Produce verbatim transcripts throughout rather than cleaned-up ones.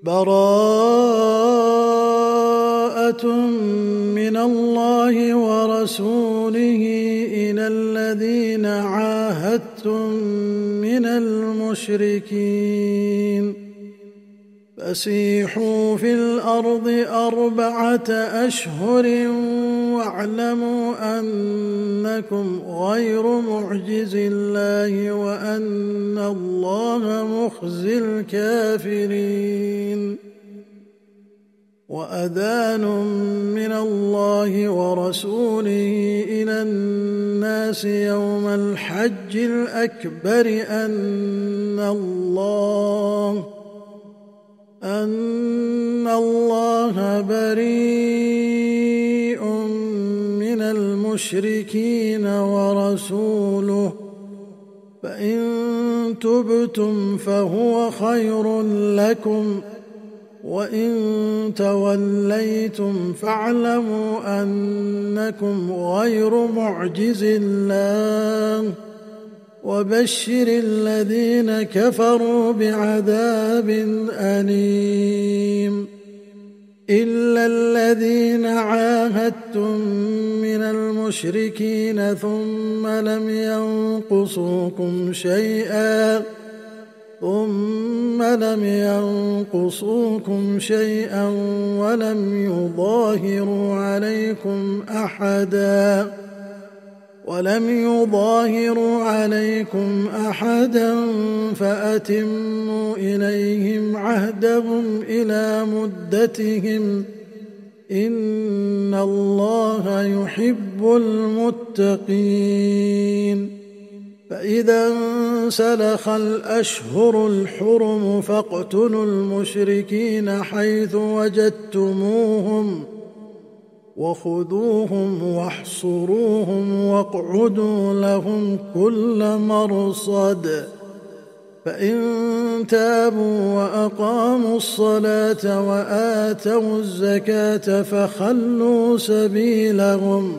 براءة من الله ورسوله إلى الذين عاهدتم من المشركين فسيحوا في الأرض أربعة أشهر واعلموا أنكم غير معجز الله وأن الله مخزي الكافرين وأذان من الله ورسوله إلى الناس يوم الحج الأكبر أن الله أن الله بريء من المشركين ورسوله فإن تبتم فهو خير لكم وإن توليتم فاعلموا أنكم غير معجز الله وبشر الذين كفروا بعذاب أليم إلا الذين عاهدتم من المشركين ثم لم ينقصوكم شيئا ثم لم ينقصوكم شيئا ولم يظاهروا عليكم أحدا ولم يظاهروا عليكم أحدا فأتموا إليهم عهدهم إلى مدتهم إن الله يحب المتقين فإذا انسلخ الأشهر الحرم فاقتلوا المشركين حيث وجدتموهم وخذوهم واحصروهم واقعدوا لهم كل مرصد فإن تابوا وأقاموا الصلاة وآتوا الزكاة فخلوا سبيلهم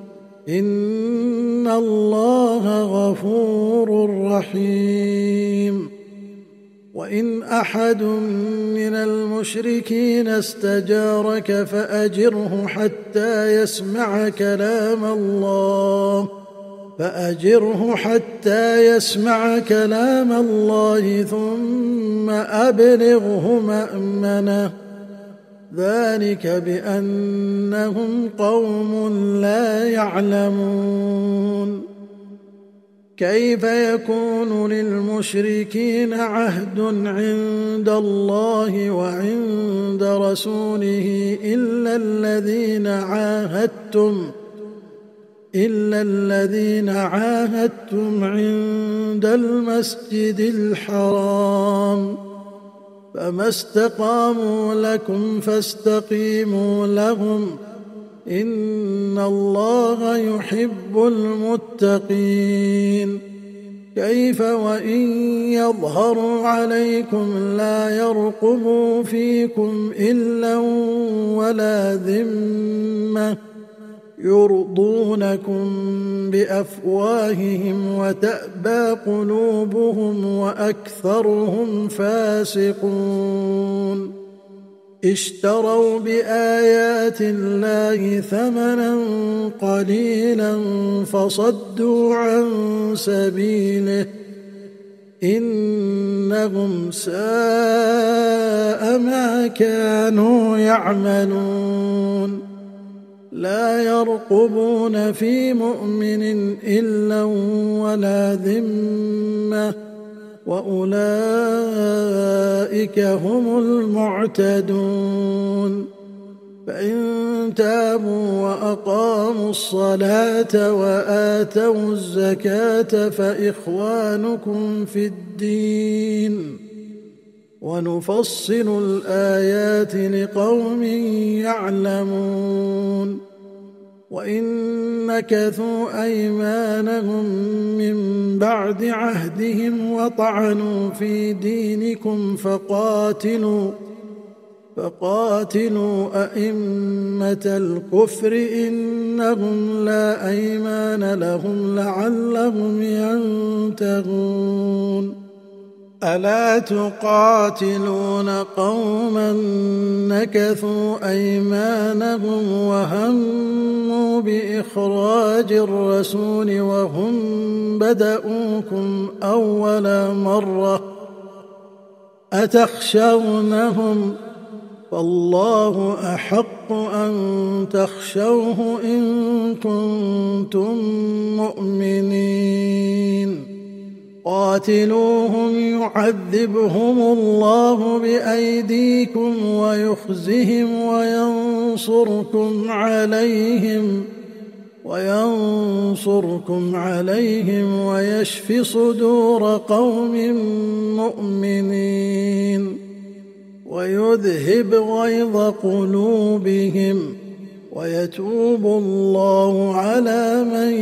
إن الله غفور رحيم وإن أحد من المشركين استجارك فأجره حتى يسمع كلام الله فأجره حتى يسمع كلام الله ثم أبلغه مأمنه ذلك بأنهم قوم لا يعلمون كيف يكون للمشركين عهد عند الله وعند رسوله إلا الذين عاهدتم إلا الذين عاهدتم عند المسجد الحرام فما استقاموا لكم فاستقيموا لهم إن الله يحب المتقين كيف وإن يظهروا عليكم لا يرقبوا فيكم إلا ولا ذمة يرضونكم بأفواههم وتأبى قلوبهم وأكثرهم فاسقون اشتروا بآيات الله ثمنا قليلا فصدوا عن سبيله إنهم ساء ما كانوا يعملون لا يرقبون في مؤمن إلا ولا ذمة وأولئك هم المعتدون فإن تابوا وأقاموا الصلاة وآتوا الزكاة فإخوانكم في الدين ونفصل الآيات لقوم يعلمون وإن نكثوا أيمانهم من بعد عهدهم وطعنوا في دينكم فقاتلوا فقاتلوا أئمة الكفر إنهم لا أيمان لهم لعلهم ينتهون ألا تقاتلون قوما نكثوا أيمانهم وهموا بإخراج الرسول وهم بدؤوكم أول مرة أتخشونهم فالله أحق أن تخشوه إن كنتم مؤمنين قاتلوهم يعذبهم الله بأيديكم ويخزهم وينصركم عليهم وينصركم عليهم ويشف صدور قوم مؤمنين ويذهب غيظ قلوبهم ويتوب الله على من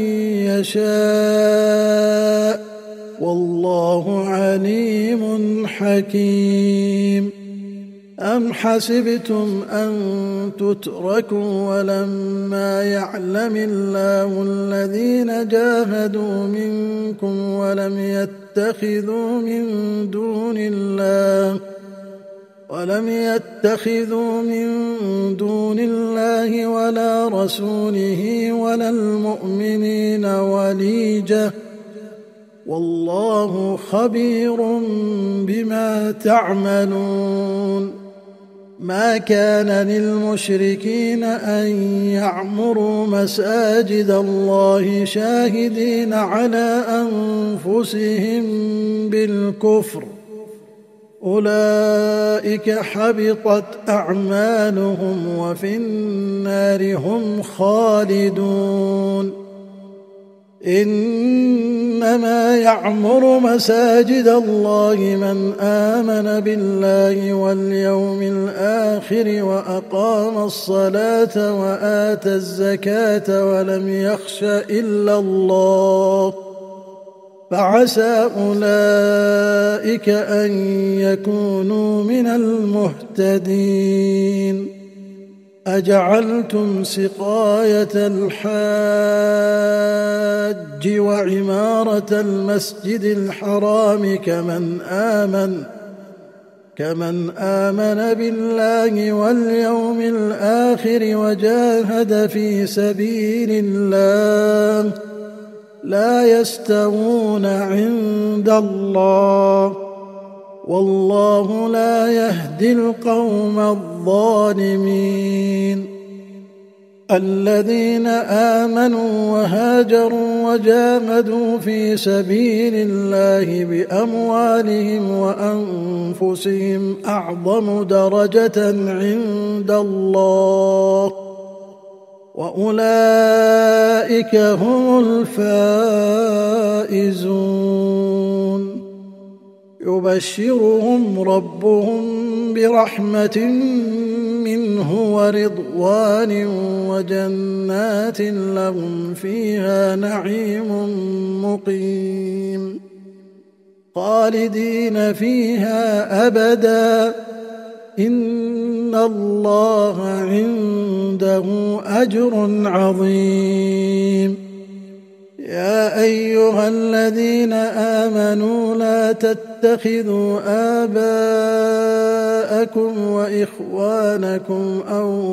يشاء والله عليم حكيم أم حسبتم أن تتركوا ولما يعلم الله الذين جاهدوا منكم ولم يتخذوا من دون الله ولم يتخذوا من دون الله ولا رسوله ولا المؤمنين وليجة والله خبير بما تعملون ما كان للمشركين أن يعمروا مساجد الله شاهدين على أنفسهم بالكفر أولئك حبطت أعمالهم وفي النار هم خالدون إنما يعمر مساجد الله من آمن بالله واليوم الآخر وأقام الصلاة وآتى الزكاة ولم يخش إلا الله فعسى أولئك أن يكونوا من المهتدين أجعلتم سقاية الحاج وعمارة المسجد الحرام كمن آمن كمن آمن بالله واليوم الآخر وجاهد في سبيل الله لا يستوون عند الله والله لا يهدي القوم الظالمين الذين آمنوا وهاجروا وجاهدوا في سبيل الله بأموالهم وأنفسهم أعظم درجة عند الله وأولئك هم الفائزون يبشرهم ربهم برحمة منه ورضوان وجنات لهم فيها نعيم مقيم خالدين فيها أبدا إن الله عنده أجر عظيم يا أيها الذين آمنوا لا تتخذوا آباءكم وإخوانكم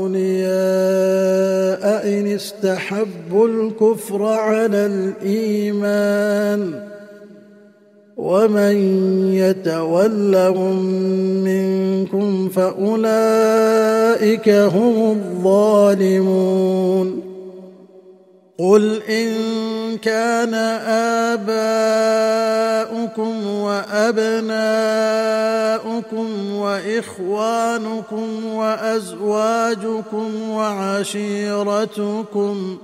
أولياء إن استحبوا الكفر على الإيمان ومن يتولهم منكم فأولئك هم الظالمون قل إن كان آباؤكم وأبناؤكم وإخوانكم وأزواجكم وعشيرتكم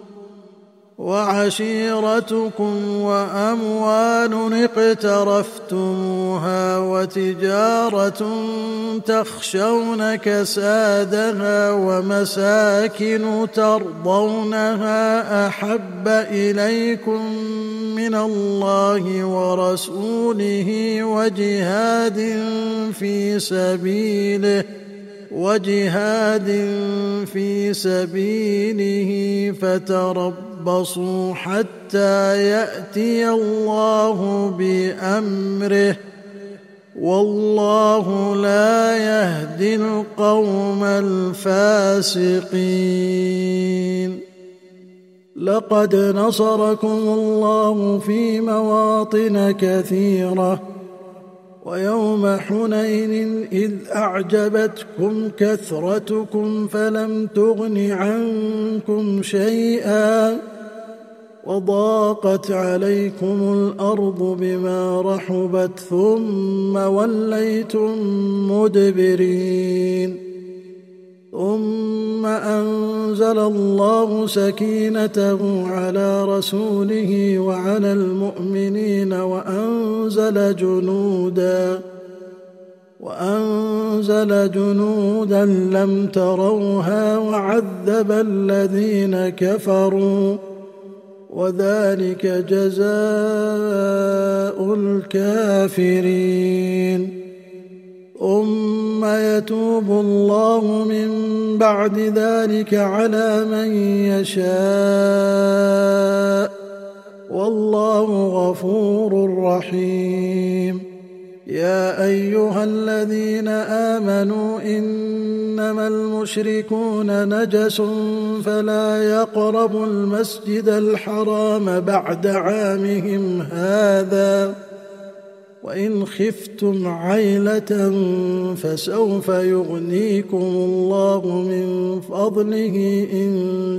وعشيرتكم وأموال اقترفتموها وتجارة تخشون كسادها ومساكن ترضونها أحب إليكم من الله ورسوله وجهاد في سبيله وجهاد في سبيله فتربصوا حتى يأتي الله بأمره والله لا يهدي القوم الفاسقين. لقد نصركم الله في مواطن كثيرة ويوم حنين إذ أعجبتكم كثرتكم فلم تغن عنكم شيئا وضاقت عليكم الأرض بما رحبت ثم وليتم مدبرين ثم أنزل الله سكينته على رسوله وعلى المؤمنين وأنزل جنودا وأنزل جنودا لم تروها وعذب الذين كفروا وذلك جزاء الكافرين. ثم يتوب الله من بعد ذلك على من يشاء والله غفور رحيم. يا أيها الذين آمنوا إنما المشركون نجس فلا يقربوا المسجد الحرام بعد عامهم هذا وإن خفتم عيلة فسوف يغنيكم الله من فضله إن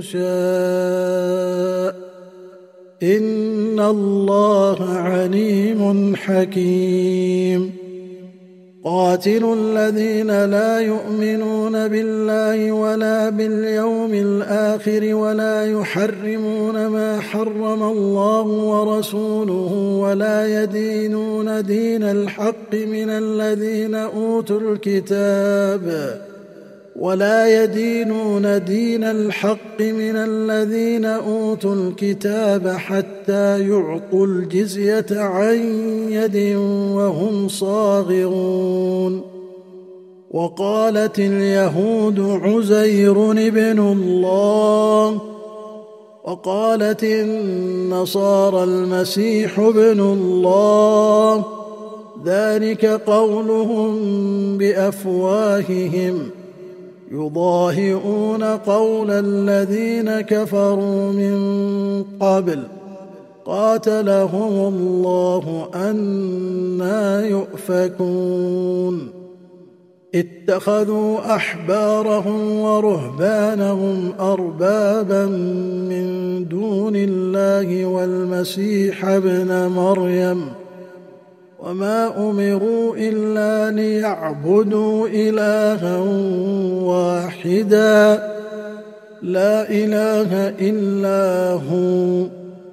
شاء إن الله عليم حكيم. قاتلوا الذين لا يؤمنون بالله ولا باليوم الآخر ولا يحرمون ما حرم الله ورسوله ولا يدينون دين الحق من الذين أوتوا الكتاب ولا يدينون دين الحق من الذين أوتوا الكتاب حتى يعطوا الجزية عن يد وهم صاغرون. وقالت اليهود عزير ابن الله وقالت النصارى المسيح ابن الله ذلك قولهم بأفواههم يضاهئون قول الذين كفروا من قبل قاتلهم الله أنى يؤفكون. اتخذوا أحبارهم ورهبانهم أربابا من دون الله والمسيح ابن مريم وما أمروا إلا ليعبدوا إلها واحدا لا إله إلا هو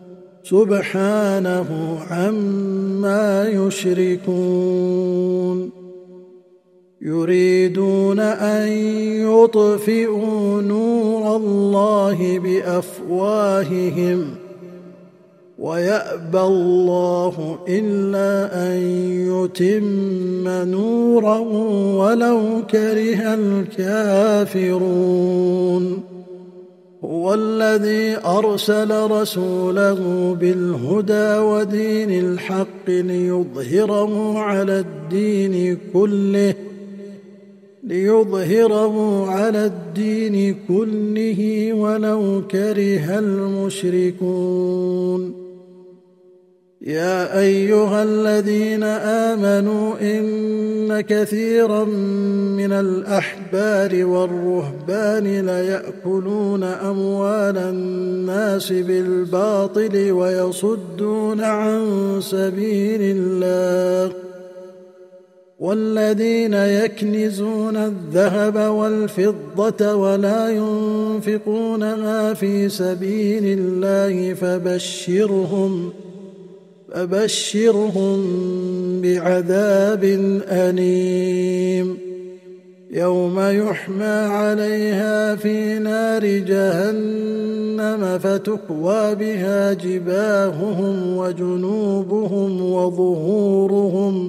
سبحانه عما يشركون. يريدون أن يطفئوا نور الله بأفواههم ويأبى الله إلا أن يتم نوره ولو كره الكافرون. هو الذي أرسل رسوله بالهدى ودين الحق ليظهره على الدين كله ليظهره على الدين كله ولو كره المشركون. يا أيها الذين آمنوا إن كثيرا من الأحبار والرهبان ليأكلون أموال الناس بالباطل ويصدون عن سبيل الله والذين يكنزون الذهب والفضة ولا ينفقونها في سبيل الله فبشرهم فبشرهم بعذاب أليم يوم يحمى عليها في نار جهنم فتكوى بها جباههم وجنوبهم وظهورهم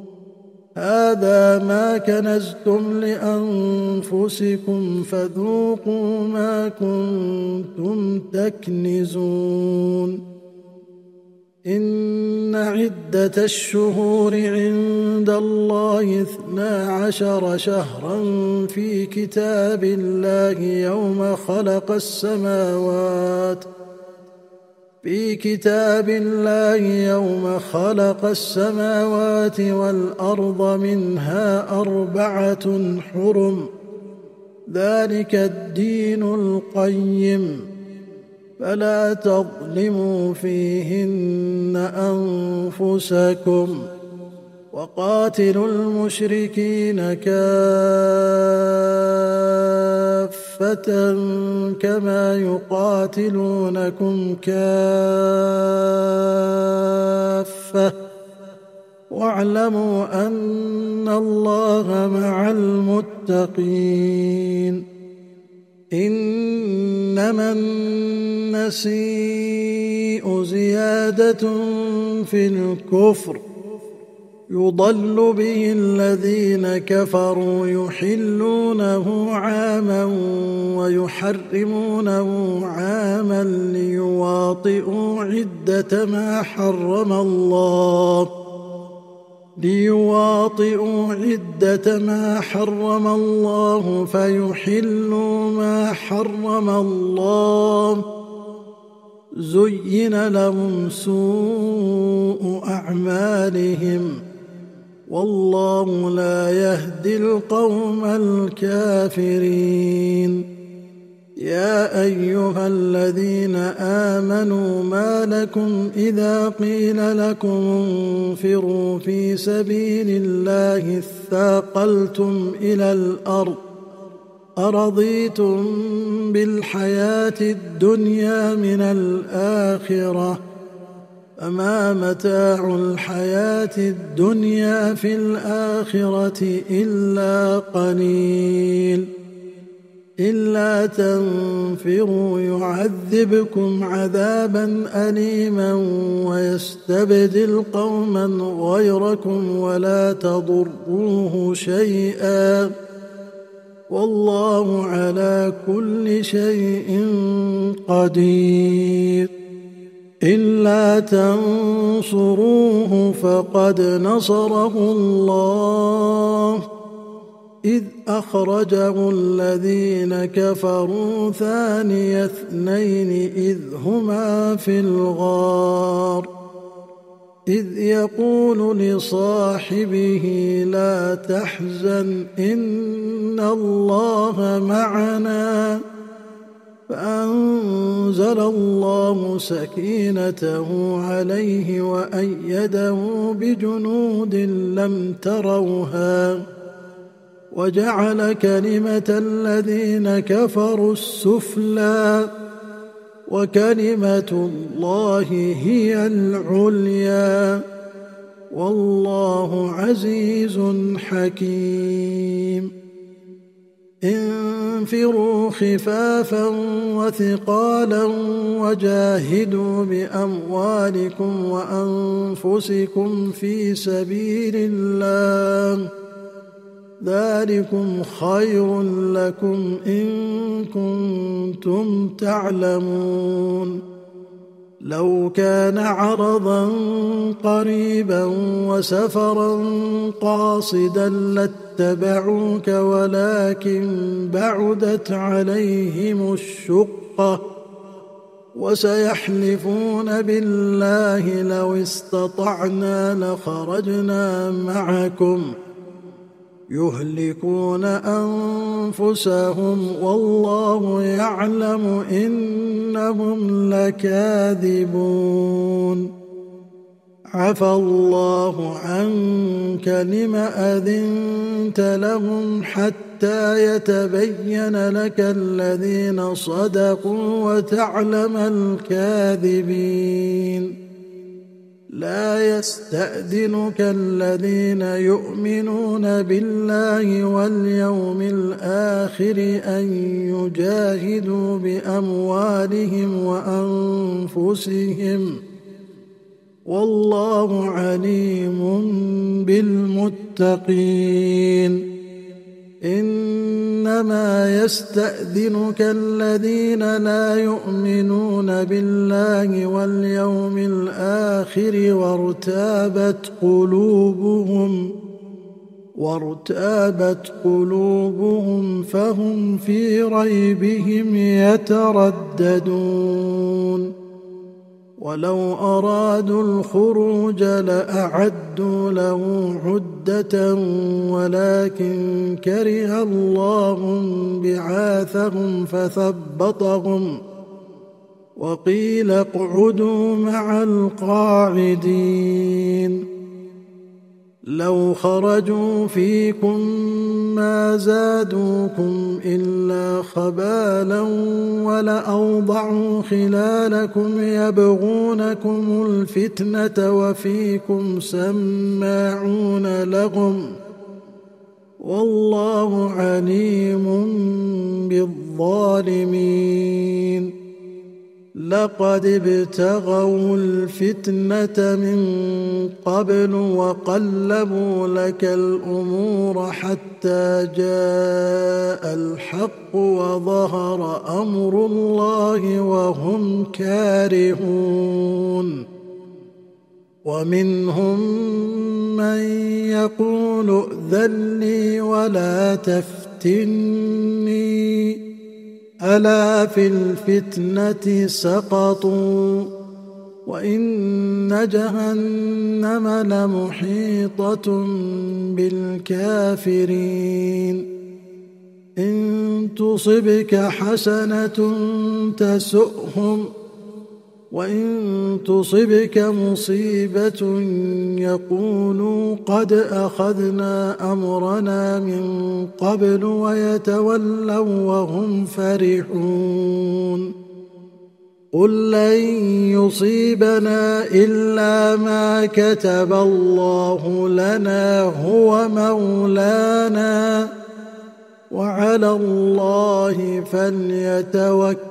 هذا ما كنزتم لأنفسكم فذوقوا ما كنتم تكنزون إن عدة الشهور عند الله اثنا عشر شهرا في كتاب الله يوم خلق السماوات في كتاب الله يوم خلق السماوات والأرض منها أربعة حرم ذلك الدين القيم فلا تظلموا فيهن أنفسكم وقاتلوا المشركين كافة كما يقاتلونكم كافة واعلموا أن الله مع المتقين إنما النسيء زيادة في الكفر يضل به الذين كفروا يحلونه عاما ويحرمونه عاما ليواطئوا عدة ما حرم الله ليواطئوا عدة ما حرم الله فيحلوا ما حرم الله زين لهم سوء أعمالهم والله لا يهدي القوم الكافرين يا أيها الذين آمنوا ما لكم إذا قيل لكم انفروا في سبيل الله اثاقلتم إلى الأرض أرضيتم بالحياة الدنيا من الآخرة فما متاع الحياة الدنيا في الآخرة إلا قليل إلا تنفروا يعذبكم عذابا أليما ويستبدل قوما غيركم ولا تضروه شيئا والله على كل شيء قدير إلا تنصروه فقد نصره الله إذ أخرجه الذين كفروا ثاني اثنين إذ هما في الغار إذ يقول لصاحبه لا تحزن إن الله معنا فأنزل الله سكينته عليه وأيده بجنود لم تروها وجعل كلمة الذين كفروا السفلى وكلمة الله هي العليا والله عزيز حكيم انفروا خفافا وثقالا وجاهدوا بأموالكم وأنفسكم في سبيل الله ذلكم خير لكم إن كنتم تعلمون لو كان عرضا قريبا وسفرا قاصدا لاتبعوك ولكن بعدت عليهم الشقة وسيحلفون بالله لو استطعنا لخرجنا معكم يهلكون أنفسهم والله يعلم إنهم لكاذبون عفى الله عنك لم أذنت لهم حتى يتبين لك الذين صدقوا وتعلم الكاذبين لا يستأذنك الذين يؤمنون بالله واليوم الآخر أن يجاهدوا بأموالهم وأنفسهم والله عليم بالمتقين إنما إنما يستأذنك الذين لا يؤمنون بالله واليوم الآخر وارتابت قلوبهم وارتابت قلوبهم فهم في ريبهم يترددون ولو أرادوا الخروج لأعدوا له عدة ولكن كره الله بعاثهم فثبطهم وقيل اقعدوا مع القاعدين لو خرجوا فيكم ما زادوكم إلا خبالا ولأوضعوا خلالكم يبغونكم الفتنة وفيكم سماعون لهم والله عليم بالظالمين لقد ابتغوا الفتنة من قبل وقلبوا لك الأمور حتى جاء الحق وظهر أمر الله وهم كارهون ومنهم من يقول ائذن لي ولا تفتني ألا في الفتنة سقطوا وإن جهنم لمحيطة بالكافرين إن تصبك حسنة تسؤهم وإن تصبك مصيبة يقولوا قد أخذنا أمرنا من قبل ويتولوا وهم فرحون قل لن يصيبنا إلا ما كتب الله لنا هو مولانا وعلى الله فليتوكل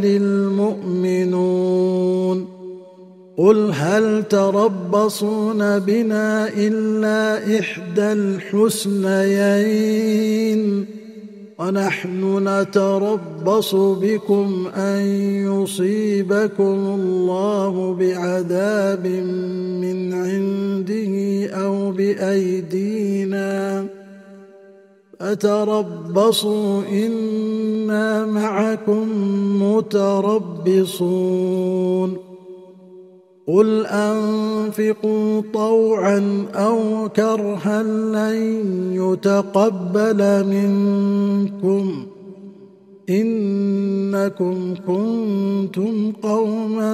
المؤمنون قل هل تربصون بنا إلا إحدى الحسنيين ونحن نتربص بكم أن يصيبكم الله بعذاب من عنده أو بأيدينا فتربصوا إنا معكم متربصون قل أنفقوا طوعا أو كرها لن يتقبل منكم إنكم كنتم قوما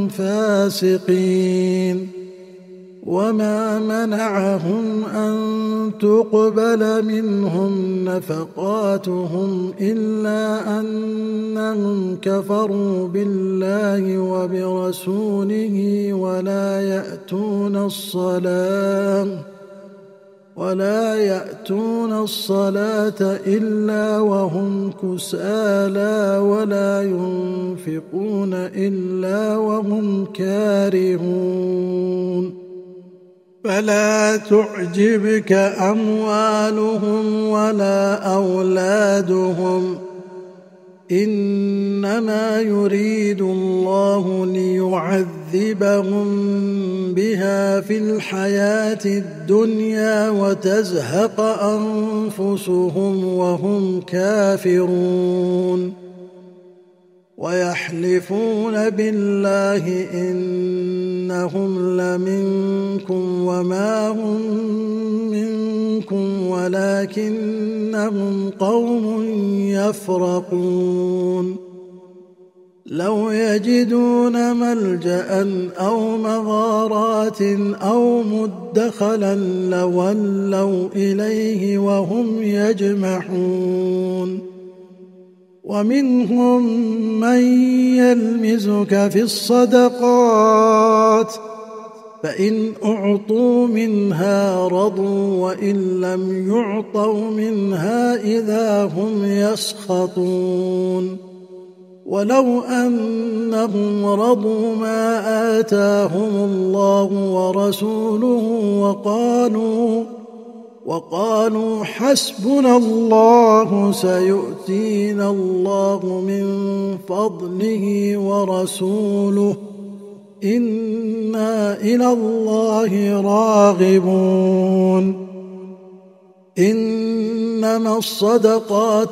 فاسقين وما منعهم أن تقبل منهم نفقاتهم إلا أنهم كفروا بالله وبرسوله ولا يأتون الصلاة ولا يأتون الصلاة إلا وهم كسالى ولا ينفقون إلا وهم كارهون فلا تعجبك أموالهم ولا أولادهم إنما يريد الله ليعذبهم بها في الحياة الدنيا وتزهق أنفسهم وهم كافرون ويحلفون بالله إنهم لمنكم وما هم منكم ولكنهم قوم يفرقون لو يجدون ملجأ أو مغارات أو مدخلا لولوا إليه وهم يجمحون ومنهم من يلمزك في الصدقات فإن أعطوا منها رضوا وإن لم يعطوا منها إذا هم يسخطون ولو أنهم رضوا ما آتاهم الله ورسوله وقالوا وقالوا حسبنا الله سيؤتينا الله من فضله ورسوله إنا إلى الله راغبون إنما الصدقات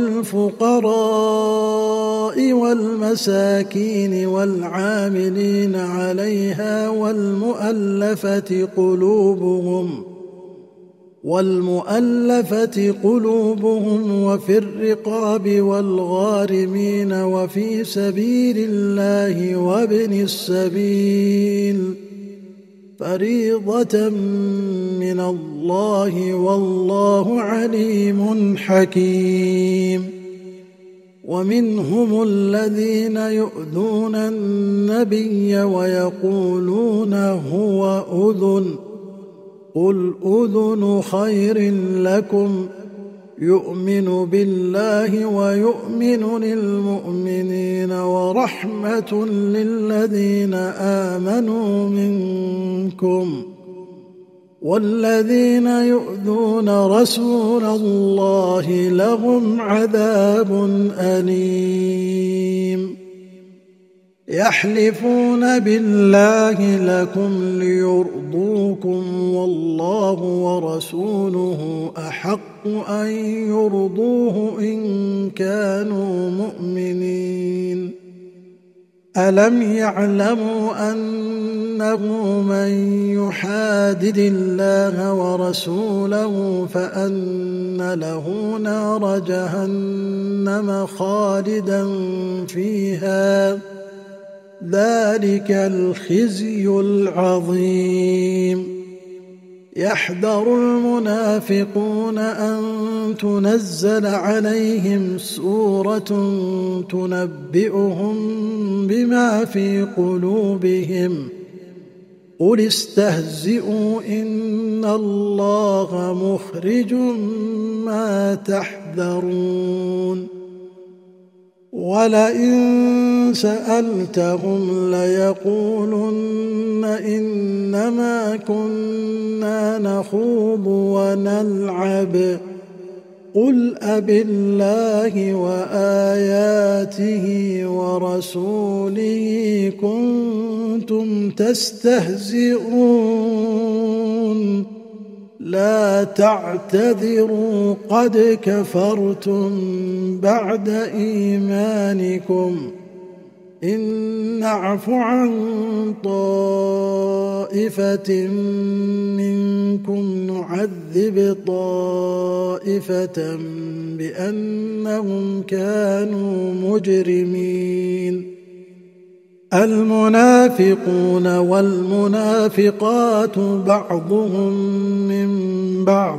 للفقراء والمساكين والعاملين عليها والمؤلفة قلوبهم والمؤلفة قلوبهم وفي الرقاب والغارمين وفي سبيل الله وابن السبيل فريضة من الله والله عليم حكيم ومنهم الذين يؤذون النبي ويقولون هو أذن قل أذن خير لكم يؤمن بالله ويؤمن للمؤمنين ورحمة للذين آمنوا منكم والذين يؤذون رسول الله لهم عذاب أليم يحلفون بالله لكم ليرضوكم والله ورسوله أحق أن يرضوه إن كانوا مؤمنين ألم يعلموا أنه من يحادد الله ورسوله فأن له نار جهنم خالدا فيها ذلك الخزي العظيم يحذر المنافقون أن تنزل عليهم سورة تنبئهم بما في قلوبهم قل استهزئوا إن الله مخرج ما تحذرون ولئن سألتهم ليقولن إنما كنا نخوض ونلعب قل أبالله وآياته ورسوله كنتم تستهزئون لا تعتذروا قد كفرتم بعد إيمانكم إن نعف عن طائفة منكم نعذب طائفة بأنهم كانوا مجرمين المنافقون والمنافقات بعضهم من بعض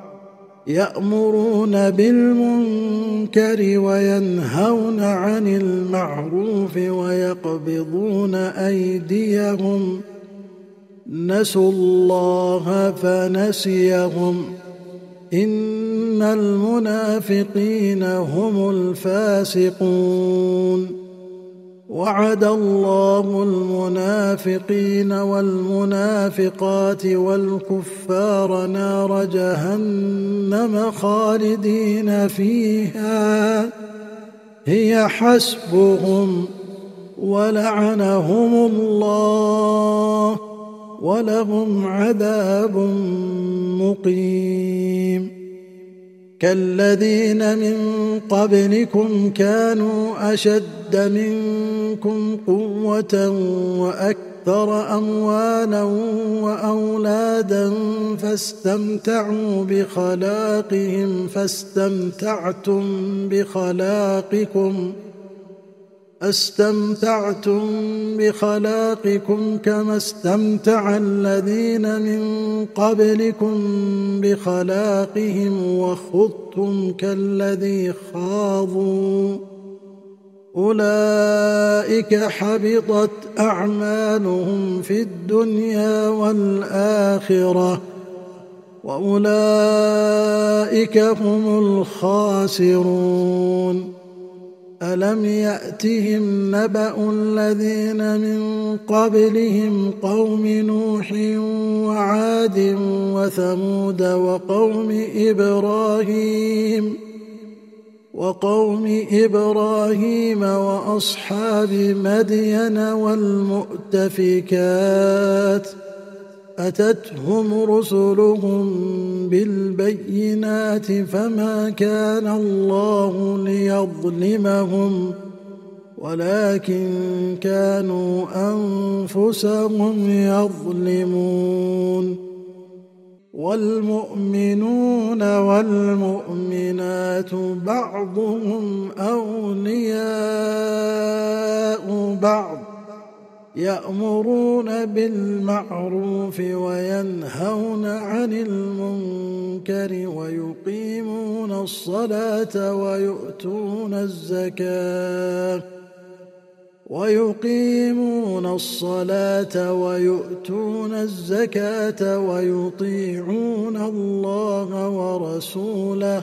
يأمرون بالمنكر وينهون عن المعروف ويقبضون أيديهم نسوا الله فنسيهم إن المنافقين هم الفاسقون وعد الله المنافقين والمنافقات والكفار نار جهنم خالدين فيها هي حسبهم ولعنهم الله ولهم عذاب مقيم كالذين من قبلكم كانوا أشد منكم قوة وأكثر أموالا وأولادا فاستمتعوا بخلاقهم فاستمتعتم بخلاقكم استمتعتم بخلاقكم كما استمتع الذين من قبلكم بخلاقهم وخضتم كالذي خاضوا أولئك حبطت أعمالهم في الدنيا والآخرة وأولئك هم الخاسرون ألم يأتهم نبأ الذين من قبلهم قوم نوح وعاد وثمود وقوم إبراهيم وقوم إبراهيم وأصحاب مدين والمؤتفكات أتتهم رسلهم بالبينات فما كان الله ليظلمهم ولكن كانوا أنفسهم يظلمون والمؤمنون والمؤمنات بعضهم أولياء بعض يأمرون بالمعروف وينهون عن المنكر ويقيمون الصلاة ويؤتون الزكاة ويقيمون الصلاة ويؤتون الزكاة ويطيعون الله ورسوله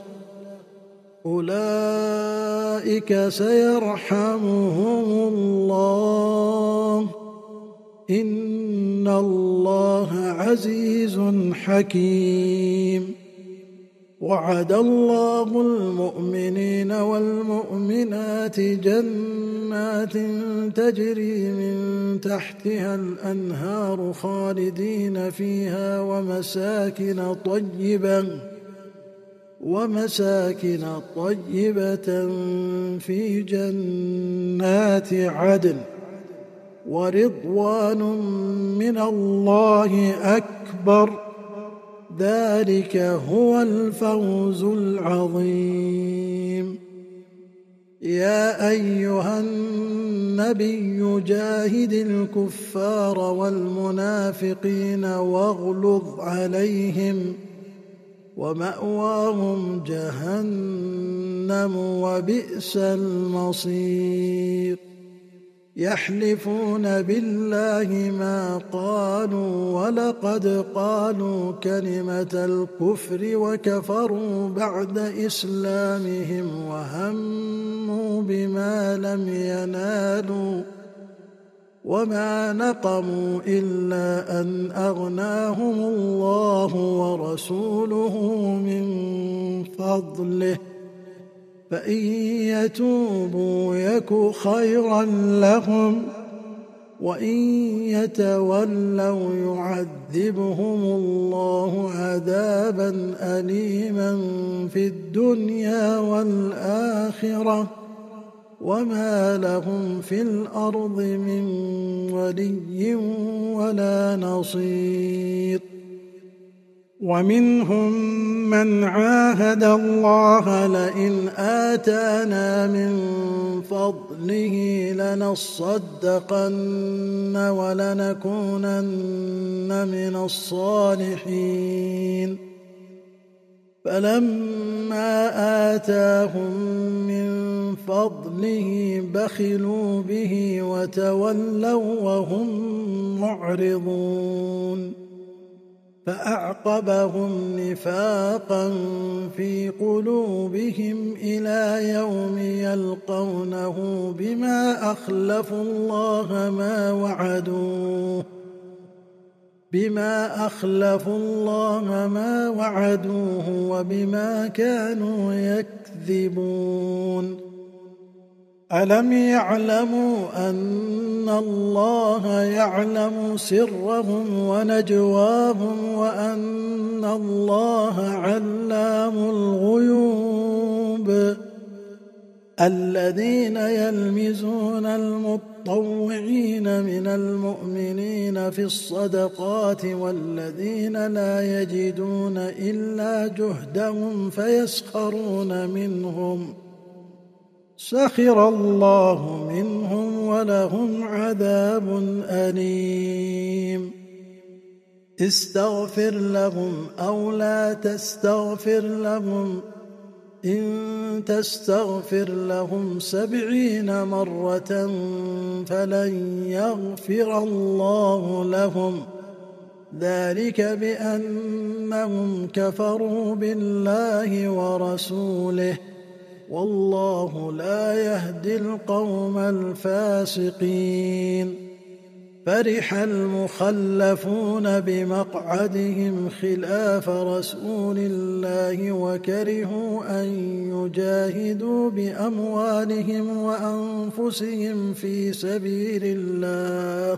أولئك سيرحمهم الله إن الله عزيز حكيم وعد الله المؤمنين والمؤمنات جنات تجري من تحتها الأنهار خالدين فيها ومساكن طيبة ومساكن طيبة في جنات عدن ورضوان من الله أكبر ذلك هو الفوز العظيم يا أيها النبي جاهد الكفار والمنافقين واغلظ عليهم ومأواهم جهنم وبئس المصير يحلفون بالله ما قالوا ولقد قالوا كلمة الكفر وكفروا بعد إسلامهم وهموا بما لم ينالوا وما نقموا إلا أن أغناهم الله ورسوله من فضله فإن يتوبوا يك خيرا لهم وإن يتولوا يعذبهم الله عذابا أليما في الدنيا والآخرة وما لهم في الأرض من ولي ولا نصير ومنهم من عاهد الله لئن آتانا من فضله لنصدقن ولنكونن من الصالحين فلما آتاهم من فضله بخلوا به وتولوا وهم معرضون فأعقبهم نفاقا في قلوبهم إلى يوم يلقونه بما أخلفوا الله ما وعدوه بما أخلفوا الله ما وعدوه وبما كانوا يكذبون ألم يعلموا أن الله يعلم سرهم ونجواهم وأن الله علام الغيوب الذين يلمزون المطوعين من المؤمنين في الصدقات والذين لا يجدون إلا جهدهم فيسخرون منهم سخر الله منهم ولهم عذاب أليم استغفر لهم أو لا تستغفر لهم إن تستغفر لهم سبعين مرة فلن يغفر الله لهم ذلك بأنهم كفروا بالله ورسوله والله لا يهدي القوم الفاسقين. فرح المخلفون بمقعدهم خلاف رسول الله وكرهوا أن يجاهدوا بأموالهم وأنفسهم في سبيل الله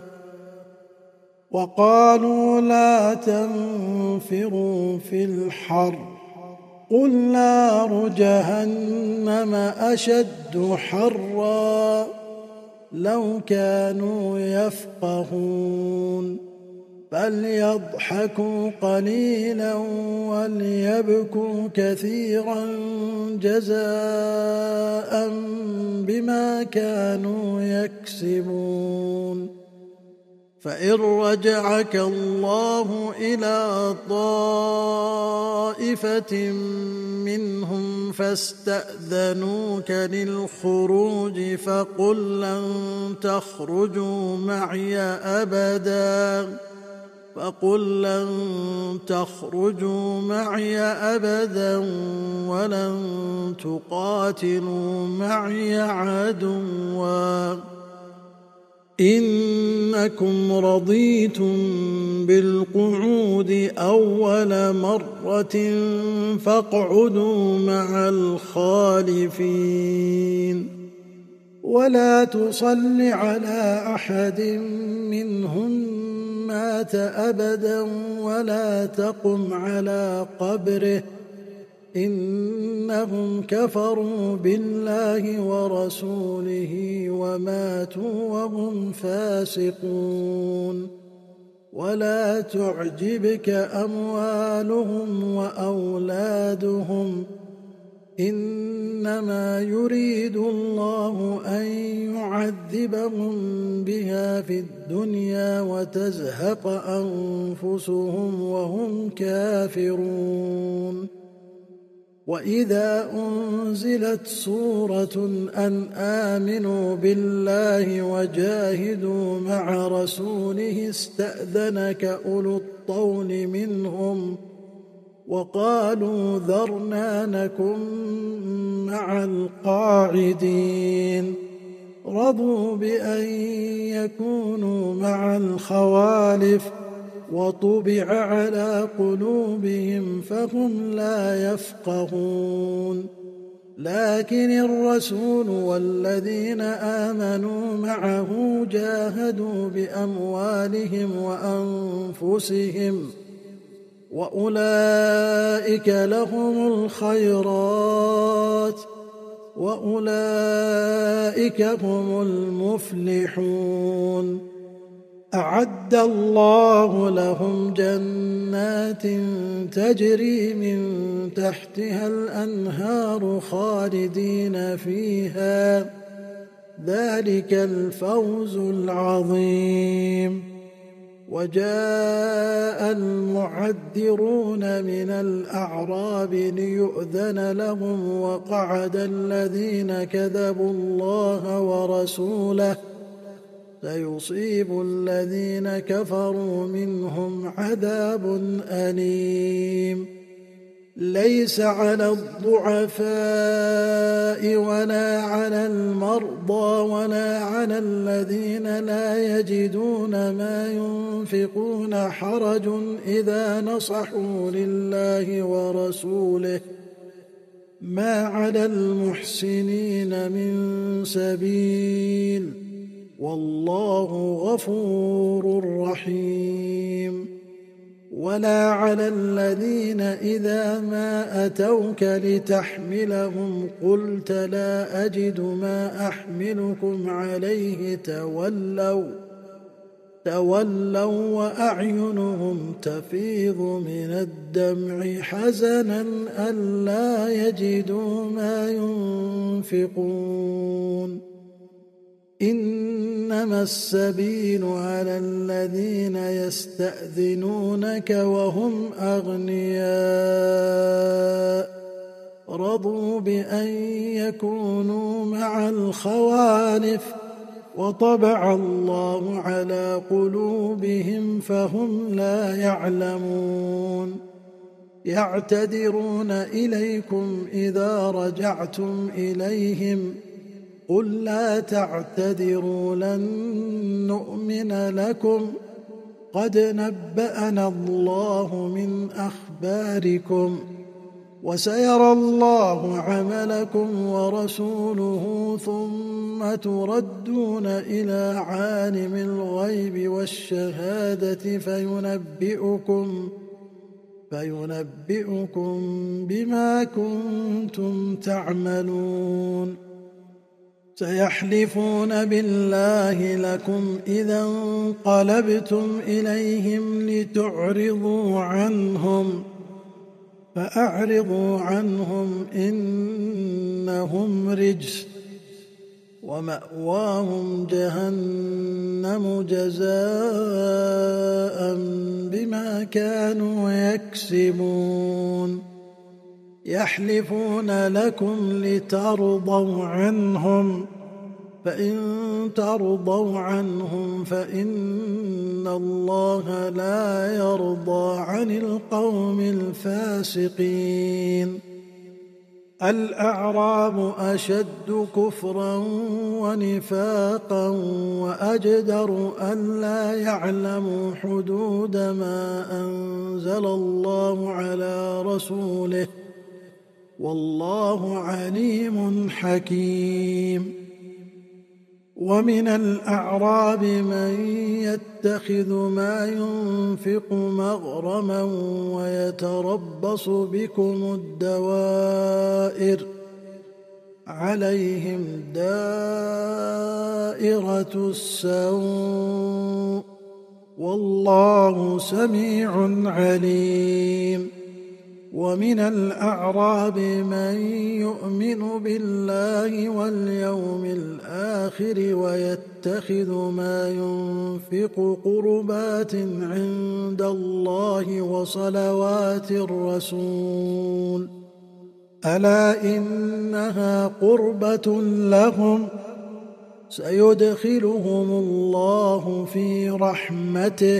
وقالوا لا تنفروا في الحر قل نار جهنم أشد حرا لو كانوا يفقهون فليضحكوا قليلا وليبكوا كثيرا جزاء بما كانوا يكسبون. فإن رجعك الله إلى طائفة منهم فاستأذنوك للخروج فقل لن تخرجوا معي أبدا فقل لن تخرجوا معي أبدا ولن تقاتلوا معي عدوا إنكم رضيتم بالقعود أول مرة فاقعدوا مع الخالفين ولا تصل على أحد منهم مات أبدا ولا تقم على قبره إنهم كفروا بالله ورسوله وماتوا وهم فاسقون. ولا تعجبك أموالهم وأولادهم إنما يريد الله أن يعذبهم بها في الدنيا وتزهق أنفسهم وهم كافرون. وإذا أنزلت سورة أن آمنوا بالله وجاهدوا مع رسوله استأذنك أولو الطول منهم وقالوا ذرنا نكن مع القاعدين رضوا بأن يكونوا مع الخوالف وطبع على قلوبهم فهم لا يفقهون. لكن الرسول والذين آمنوا معه جاهدوا بأموالهم وأنفسهم وأولئك لهم الخيرات وأولئك هم المفلحون. أعد الله لهم جنات تجري من تحتها الأنهار خالدين فيها ذلك الفوز العظيم. وجاء المعذرون من الأعراب ليؤذن لهم وقعد الذين كذبوا الله ورسوله سيصيب الذين كفروا منهم عذاب أليم. ليس على الضعفاء ولا على المرضى ولا على الذين لا يجدون ما ينفقون حرج إذا نصحوا لله ورسوله ما على المحسنين من سبيل والله غفور رحيم. ولا على الذين إذا ما أتوك لتحملهم قلت لا أجد ما أحملكم عليه تولوا تولوا وأعينهم تفيض من الدمع حزنا ألا يجدوا ما ينفقون. إنما السبيل على الذين يستأذنونك وهم أغنياء رضوا بأن يكونوا مع الخوالف وطبع الله على قلوبهم فهم لا يعلمون. يعتذرون إليكم إذا رجعتم إليهم قل لا تعتذروا لن نؤمن لكم قد نبأنا الله من أخباركم وسيرى الله عملكم ورسوله ثم تردون إلى عالم الغيب والشهادة فينبئكم فينبئكم بما كنتم تعملون سيحلفون بالله لكم إذا انقلبتم إليهم لتعرضوا عنهم فأعرضوا عنهم إنهم رجس ومأواهم جهنم جزاء بما كانوا يكسبون يحلفون لكم لترضوا عنهم فإن ترضوا عنهم فإن الله لا يرضى عن القوم الفاسقين الأعراب أشد كفرا ونفاقا وأجدر ألا يعلموا حدود ما أنزل الله على رسوله والله عليم حكيم ومن الأعراب من يتخذ ما ينفق مغرما ويتربص بكم الدوائر عليهم دائرة السوء والله سميع عليم ومن الأعراب من يؤمن بالله واليوم الآخر ويتخذ ما ينفق قربات عند الله وصلوات الرسول ألا إنها قربة لهم سيدخلهم الله في رحمته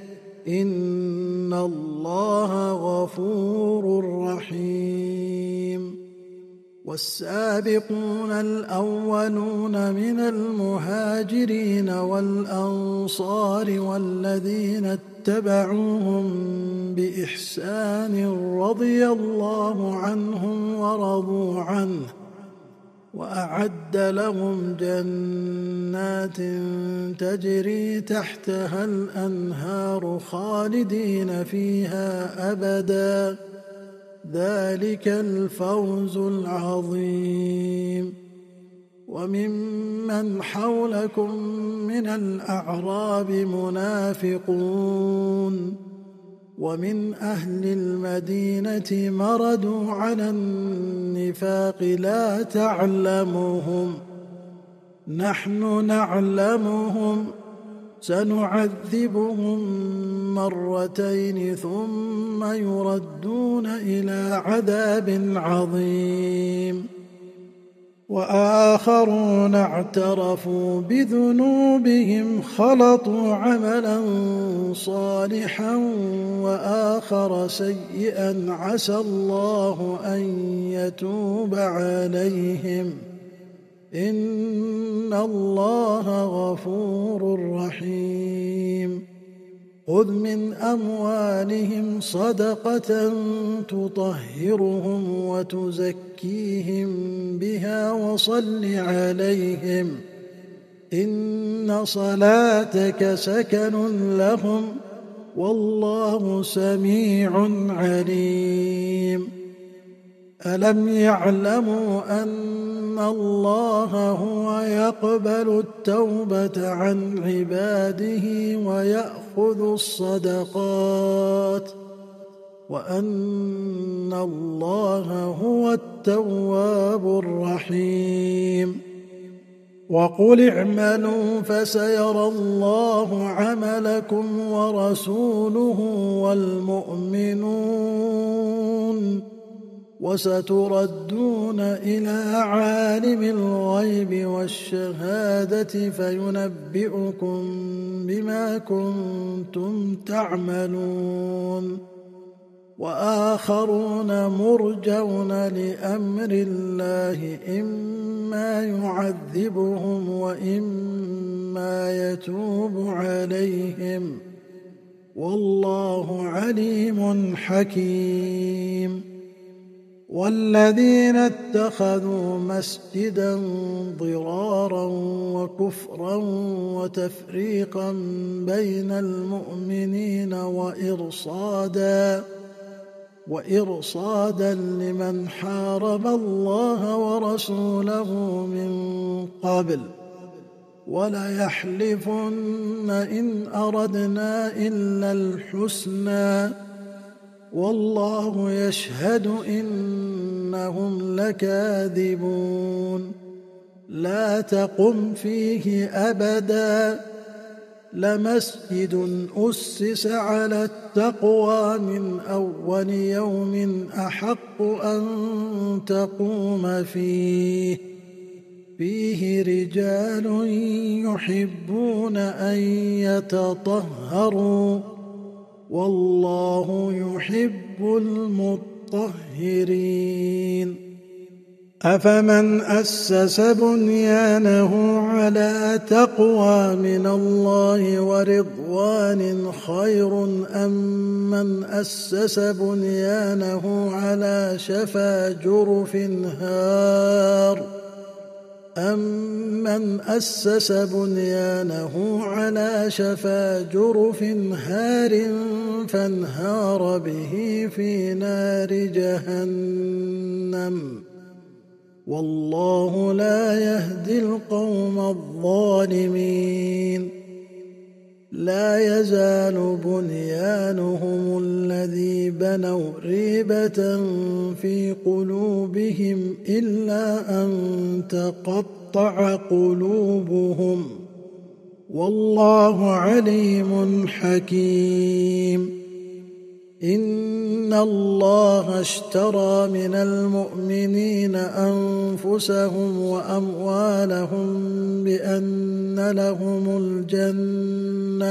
إن الله غفور رحيم والسابقون الأولون من المهاجرين والأنصار والذين اتبعوهم بإحسان رضي الله عنهم ورضوا عنه وأعد لهم جنات تجري تحتها الأنهار خالدين فيها أبدا ذلك الفوز العظيم وممن حولكم من الأعراب منافقون ومن أهل المدينة مردوا على النفاق لا تعلمهم نحن نعلمهم سنعذبهم مرتين ثم يردون إلى عذاب عظيم وآخرون اعترفوا بذنوبهم خلطوا عملا صالحا وآخر سيئا عسى الله أن يتوب عليهم إن الله غفور رحيم خذ من أموالهم صدقة تطهرهم وتزكيهم بها وصل عليهم إن صلاتك سكن لهم والله سميع عليم ألم يعلموا أن الله هو يقبل التوبة عن عباده ويأخذ الصدقات وأن الله هو التواب الرحيم وقل اعملوا فسيرى الله عملكم ورسوله والمؤمنون وستردون إلى عالم الغيب والشهادة فينبئكم بما كنتم تعملون وآخرون مرجون لأمر الله إما يعذبهم وإما يتوب عليهم والله عليم حكيم. والذين اتخذوا مسجدا ضرارا وكفرا وتفريقا بين المؤمنين وإرصادا وإرصادا لمن حارب الله ورسوله من قبل وليحلفن إن أردنا إلا الحسنى والله يشهد إنهم لكاذبون. لا تقم فيه أبدا لمسجد أسس على التقوى من أول يوم أحق أن تقوم فيه فيه رجال يحبون أن يتطهروا والله يحب المطهرين. أفمن أسس بنيانه على تقوى من الله ورضوان خير أم من أسس بنيانه على شفا جرف هار أَمَّنْ أَسَّسَ بُنْيَانَهُ عَلَى شَفَا جُرُفٍ هَارٍ فَانْهَارَ بِهِ فِي نَارِ جَهَنَّمَ وَاللَّهُ لَا يَهْدِي الْقَوْمَ الظَّالِمِينَ. لا يزال بنيانهم الذي بنوا ريبة في قلوبهم إلا أن تقطع قلوبهم والله عليم حكيم. إن الله اشترى من المؤمنين أنفسهم وأموالهم بأن لهم الجنة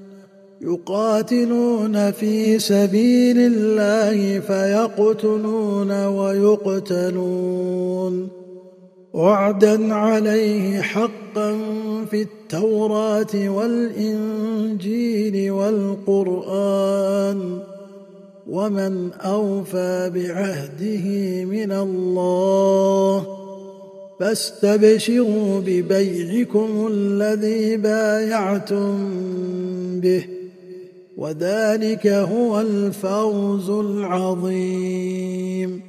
يقاتلون في سبيل الله فيقتلون ويقتلون وعدا عليه حقا في التوراة والإنجيل والقرآن ومن أوفى بعهده من الله فاستبشروا ببيعكم الذي بايعتم به وذلك هو الفوز العظيم.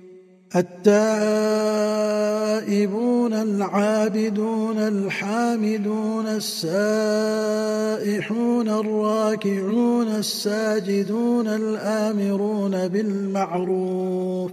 التائبون العابدون الحامدون السائحون الراكعون الساجدون الآمرون بالمعروف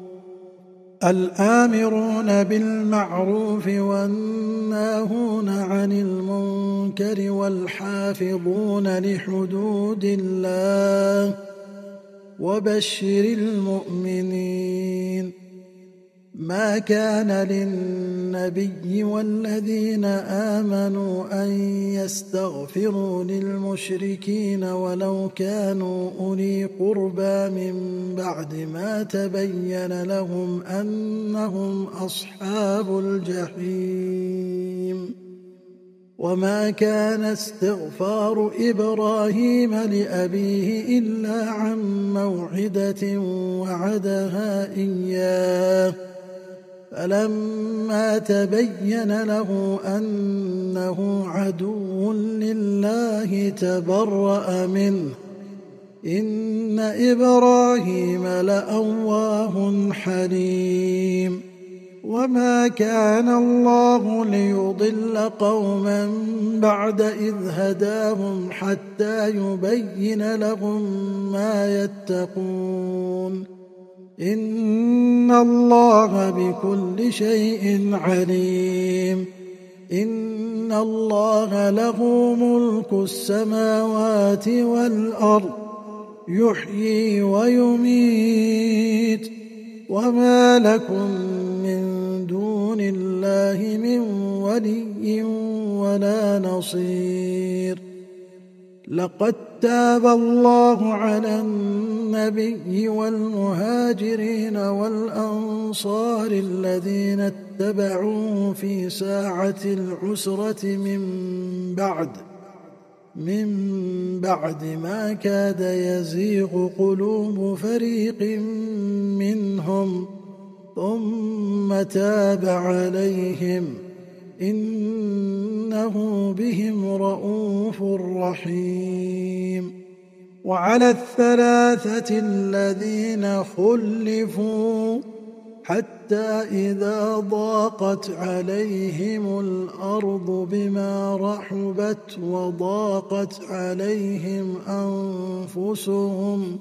الآمرون بالمعروف والناهون عن المنكر والحافظون لحدود الله وبشر المؤمنين. ما كان للنبي والذين آمنوا أن يستغفروا للمشركين ولو كانوا أولي قربى من بعد ما تبين لهم أنهم أصحاب الجحيم. وما كان استغفار إبراهيم لأبيه إلا عن موعدة وعدها إياه فلما تبين له أنه عدو لله تبرأ منه إن إبراهيم لأواه حليم. وما كان الله ليضل قوما بعد إذ هداهم حتى يبين لهم ما يتقون إن الله بكل شيء عليم. إن الله له ملك السماوات والأرض يحيي ويميت وما لكم من دون الله من ولي ولا نصير. لقد تاب الله على النبي والمهاجرين والأنصار الذين اتبعوه في ساعة العسرة من بعد من بعد ما كاد يزيغ قلوب فريق منهم ثم تاب عليهم إنه بهم رءوف رحيم. وعلى الثلاثة الذين خلفوا حتى إذا ضاقت عليهم الأرض بما رحبت وضاقت عليهم أنفسهم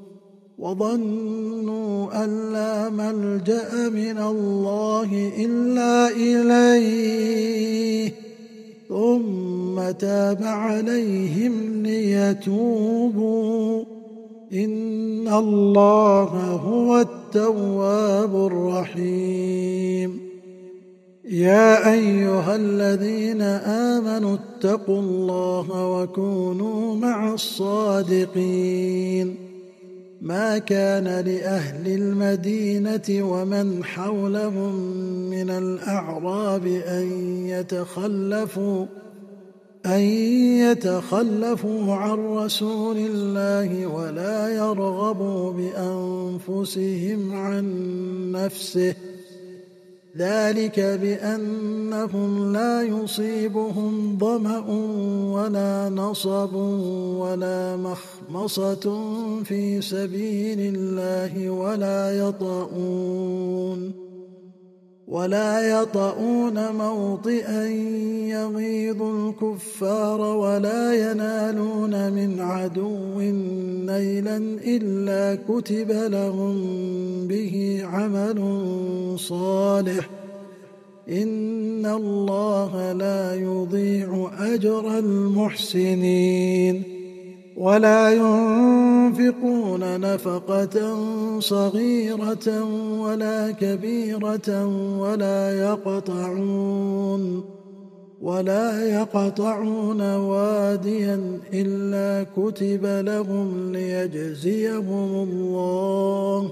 وظنوا أن لا ملجأ من الله إلا إليه ثم تاب عليهم ليتوبوا إن الله هو التواب الرحيم. يا أيها الذين آمنوا اتقوا الله وكونوا مع الصادقين. ما كان لأهل المدينة ومن حولهم من الأعراب أن يتخلفوا أن يتخلفوا عن رسول الله ولا يرغبوا بأنفسهم عن نفسه ذلك بأنهم لا يصيبهم ظمأ ولا نصب ولا مخمصة في سبيل الله ولا يطؤون ولا يطؤون موطئا يغيظ الكفار ولا ينالون من عدو نيلا إلا كتب لهم به عمل صالح إن الله لا يضيع أجر المحسنين. ولا ينفقون نفقة صغيرة ولا كبيرة ولا يقطعون ولا يقطعون واديا إلا كتب لهم ليجزيهم الله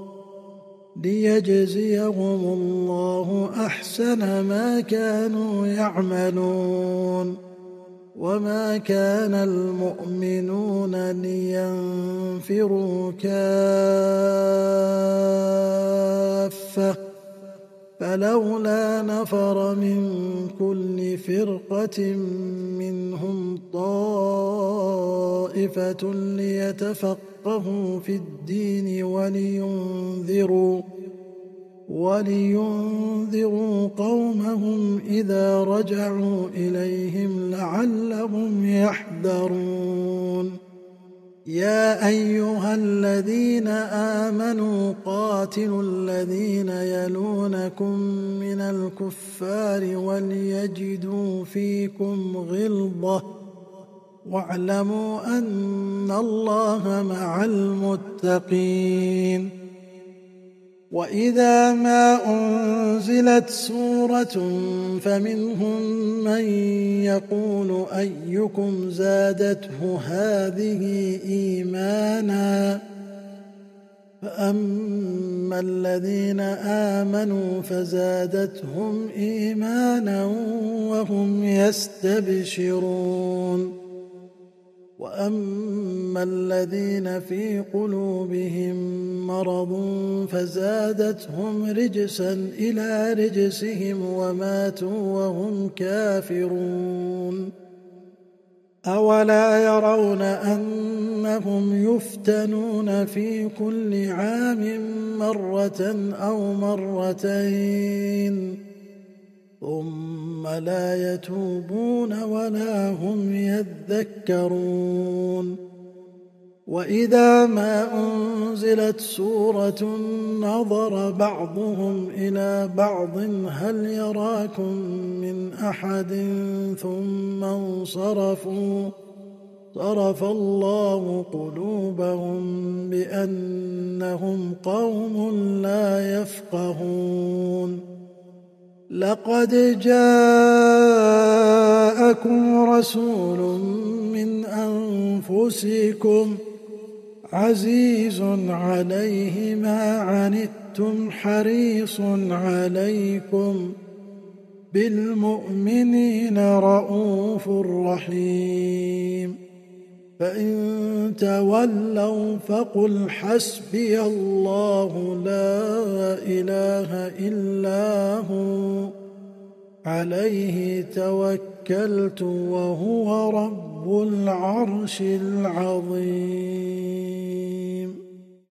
ليجزيهم الله أحسن ما كانوا يعملون. وما كان المؤمنون لينفروا كافة فلولا نفر من كل فرقة منهم طائفة ليتفقهوا في الدين ولينذروا ولينذروا قومهم إذا رجعوا إليهم لعلهم يحذرون. يا أيها الذين آمنوا قاتلوا الذين يلونكم من الكفار وليجدوا فيكم غلظة واعلموا أن الله مع المتقين. وإذا ما أنزلت سورة فمنهم من يقول أيكم زادته هذه إيمانا فأما الذين آمنوا فزادتهم إيمانا وهم يستبشرون. وأما الذين في قلوبهم مرض فزادتهم رجسا إلى رجسهم وماتوا وهم كافرون. أولا يرون أنهم يفتنون في كل عام مرة أو مرتين ثم لا يتوبون ولا هم يذكرون. وإذا ما أنزلت سورة نظر بعضهم إلى بعض هل يراكم من أحد ثم انصرفوا صرف الله قلوبهم بأنهم قوم لا يفقهون. لقد جاءكم رسول من أنفسكم أنفسكم عزيز عليه ما عنتم حريص عليكم بالمؤمنين رءوف رحيم فإن تولوا فقل حسبي الله لا إله إلا هو عليه توكلت وهو رب العرش العظيم.